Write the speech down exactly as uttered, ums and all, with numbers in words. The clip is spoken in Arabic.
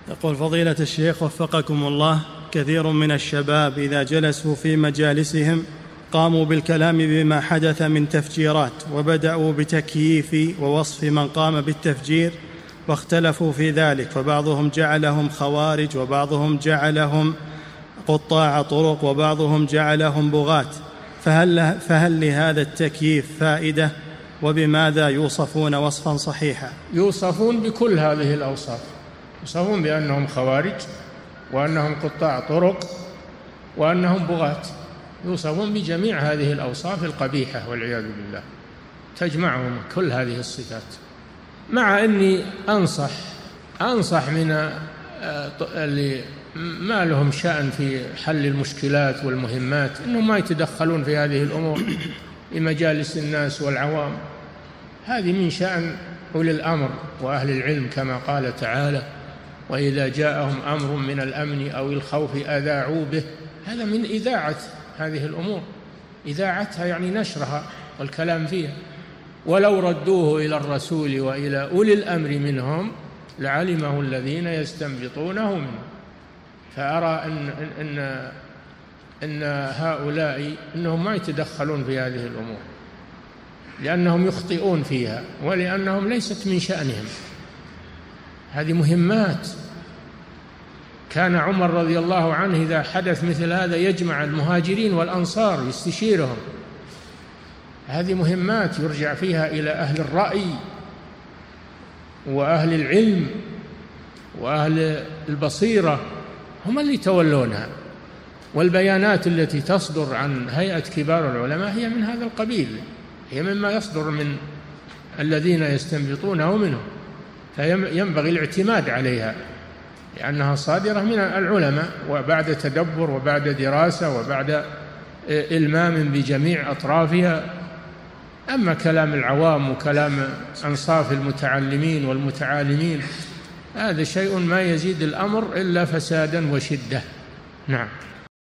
يقول فضيلة الشيخ وفقكم الله، كثير من الشباب إذا جلسوا في مجالسهم قاموا بالكلام بما حدث من تفجيرات، وبدأوا بتكييف ووصف من قام بالتفجير، واختلفوا في ذلك، فبعضهم جعلهم خوارج، وبعضهم جعلهم قطاع طرق، وبعضهم جعلهم بغاة، فهل, فهل لهذا التكييف فائدة؟ وبماذا يوصفون وصفا صحيحا؟ يوصفون بكل هذه الأوصاف، يوصفون بأنهم خوارج، وأنهم قطاع طرق، وأنهم بغاة، يوصفون بجميع هذه الأوصاف القبيحة والعياذ بالله، تجمعهم كل هذه الصفات. مع أني أنصح أنصح من اللي ما لهم شأن في حل المشكلات والمهمات أنهم ما يتدخلون في هذه الأمور لمجالس الناس والعوام، هذه من شأن أولي الأمر وأهل العلم، كما قال تعالى: وإذا جاءهم أمر من الأمن أو الخوف أذاعوا به. هذا من إذاعة هذه الأمور، إذاعتها يعني نشرها والكلام فيها. ولو ردوه إلى الرسول وإلى أولي الأمر منهم لعلمه الذين يستنبطونه منه. فأرى أن, أن, أن هؤلاء أنهم ما يتدخلون في هذه الأمور، لأنهم يخطئون فيها، ولأنهم ليست من شأنهم. هذه مهمات. كان عمر رضي الله عنه إذا حدث مثل هذا يجمع المهاجرين والأنصار يستشيرهم. هذه مهمات يرجع فيها إلى أهل الرأي وأهل العلم وأهل البصيرة، هم اللي يتولونها. والبيانات التي تصدر عن هيئة كبار العلماء هي من هذا القبيل، هي مما يصدر من الذين يستنبطونه منه، فينبغي الاعتماد عليها لأنها صادرة من العلماء، وبعد تدبر وبعد دراسة وبعد إلمام بجميع أطرافها. أما كلام العوام وكلام أنصاف المتعلمين والمتعالمين هذا شيء ما يزيد الأمر إلا فسادا وشدة. نعم.